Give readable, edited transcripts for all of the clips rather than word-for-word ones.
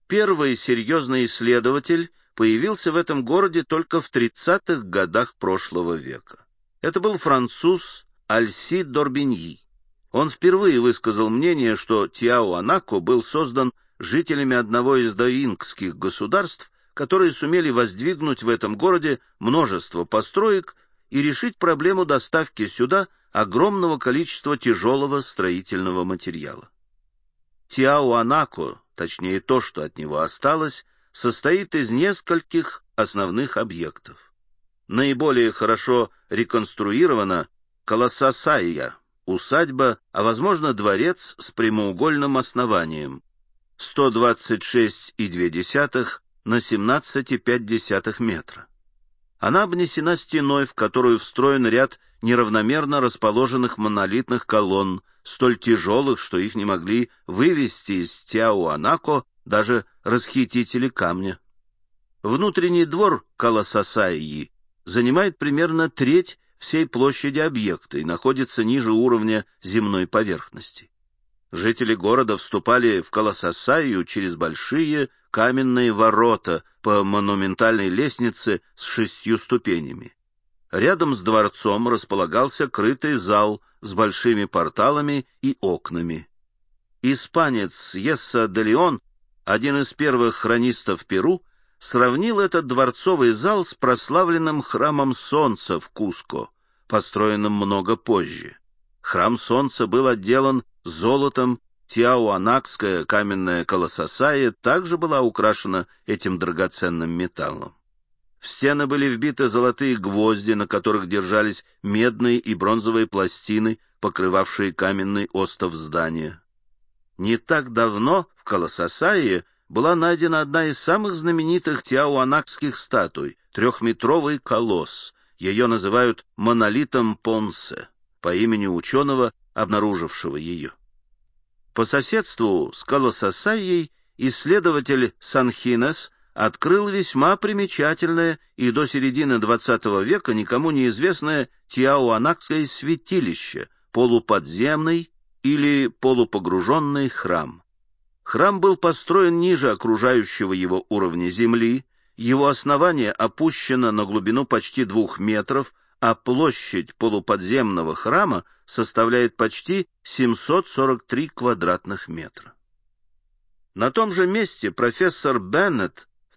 Первый серьезный исследователь появился в этом городе только в 30-х годах прошлого века. Это был француз Альсид Д'Орбиньи. Он впервые высказал мнение, что Тиауанако был создан жителями одного из доингских государств, которые сумели воздвигнуть в этом городе множество построек и решить проблему доставки сюда огромного количества тяжелого строительного материала. Тиауанако, точнее то, что от него осталось, состоит из нескольких основных объектов. Наиболее хорошо реконструирована Колосасайя, усадьба, а возможно дворец с прямоугольным основанием, 126,2 на 17,5 метра. Она обнесена стеной, в которую встроен ряд неравномерно расположенных монолитных колонн, столь тяжелых, что их не могли вывести из Тиауанако даже расхитители камня. Внутренний двор Колосасайи занимает примерно треть всей площади объекта и находится ниже уровня земной поверхности. Жители города вступали в Колосасайю через большие каменные ворота по монументальной лестнице с 6 ступенями. Рядом с дворцом располагался крытый зал с большими порталами и окнами. Испанец Есса де Леон, один из первых хронистов Перу, сравнил этот дворцовый зал с прославленным храмом Солнца в Куско, построенным много позже. Храм Солнца был отделан золотом, Тиауанакская каменная Колосасайя также была украшена этим драгоценным металлом. В стены были вбиты золотые гвозди, на которых держались медные и бронзовые пластины, покрывавшие каменный остов здания. Не так давно в Колосасайе была найдена одна из самых знаменитых тиауанакских статуй — 3-метровый колосс. Ее называют монолитом Понсе по имени ученого, обнаружившего ее. По соседству с Колосасайей исследователь Санхинес открыл весьма примечательное и до середины XX века никому неизвестное Тиауанакское святилище, полуподземный или полупогруженный храм. Храм был построен ниже окружающего его уровня земли, его основание опущено на глубину почти 2 метров, а площадь полуподземного храма составляет почти 743 квадратных метра. На том же месте профессор Беннет в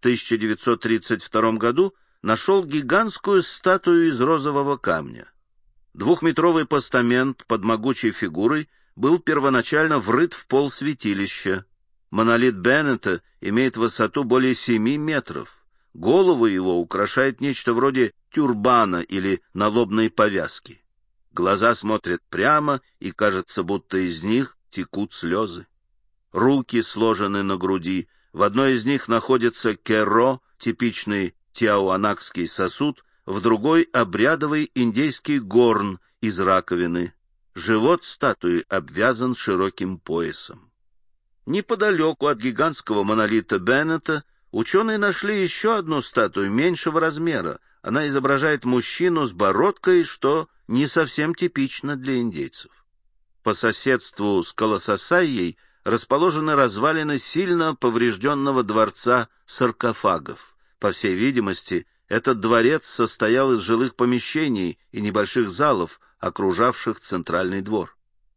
1932 году нашел гигантскую статую из розового камня. 2-метровый постамент под могучей фигурой был первоначально врыт в пол святилища. Монолит Беннета имеет высоту более 7 метров. Голову его украшает нечто вроде тюрбана или налобной повязки. Глаза смотрят прямо, и кажется, будто из них текут слезы. Руки сложены на груди, в одной из них находится керо, типичный тиауанакский сосуд, в другой — обрядовый индейский горн из раковины. Живот статуи обвязан широким поясом. Неподалеку от гигантского монолита Беннета ученые нашли еще одну статую меньшего размера. Она изображает мужчину с бородкой, что не совсем типично для индейцев. По соседству с Колосасайей расположены развалины сильно поврежденного дворца саркофагов. По всей видимости, этот дворец состоял из жилых помещений и небольших залов, окружавших центральный двор.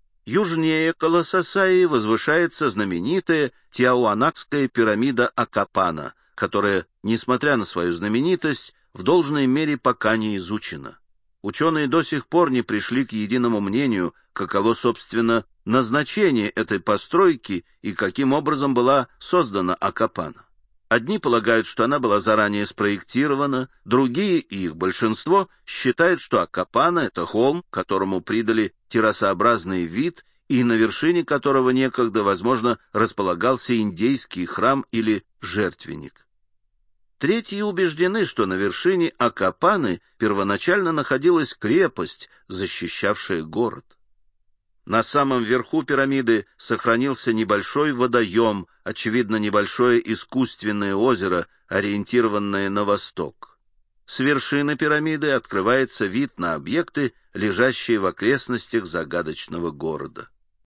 Южнее Колосасайи возвышается знаменитая Тиауанакская пирамида Акапана, которая, несмотря на свою знаменитость, в должной мере пока не изучена. Ученые до сих пор не пришли к единому мнению, каково, собственно, назначение этой постройки и каким образом была создана Акапана. Одни полагают, что она была заранее спроектирована, другие, и их большинство, считают, что Акапана — это холм, которому придали террасообразный вид, и на вершине которого некогда, возможно, располагался индейский храм или жертвенник. Третьи убеждены, что на вершине Акапаны первоначально находилась крепость, защищавшая город. На самом верху пирамиды сохранился небольшой водоем, очевидно, небольшое искусственное озеро, ориентированное на восток. С вершины пирамиды открывается вид на объекты, лежащие в окрестностях загадочного города.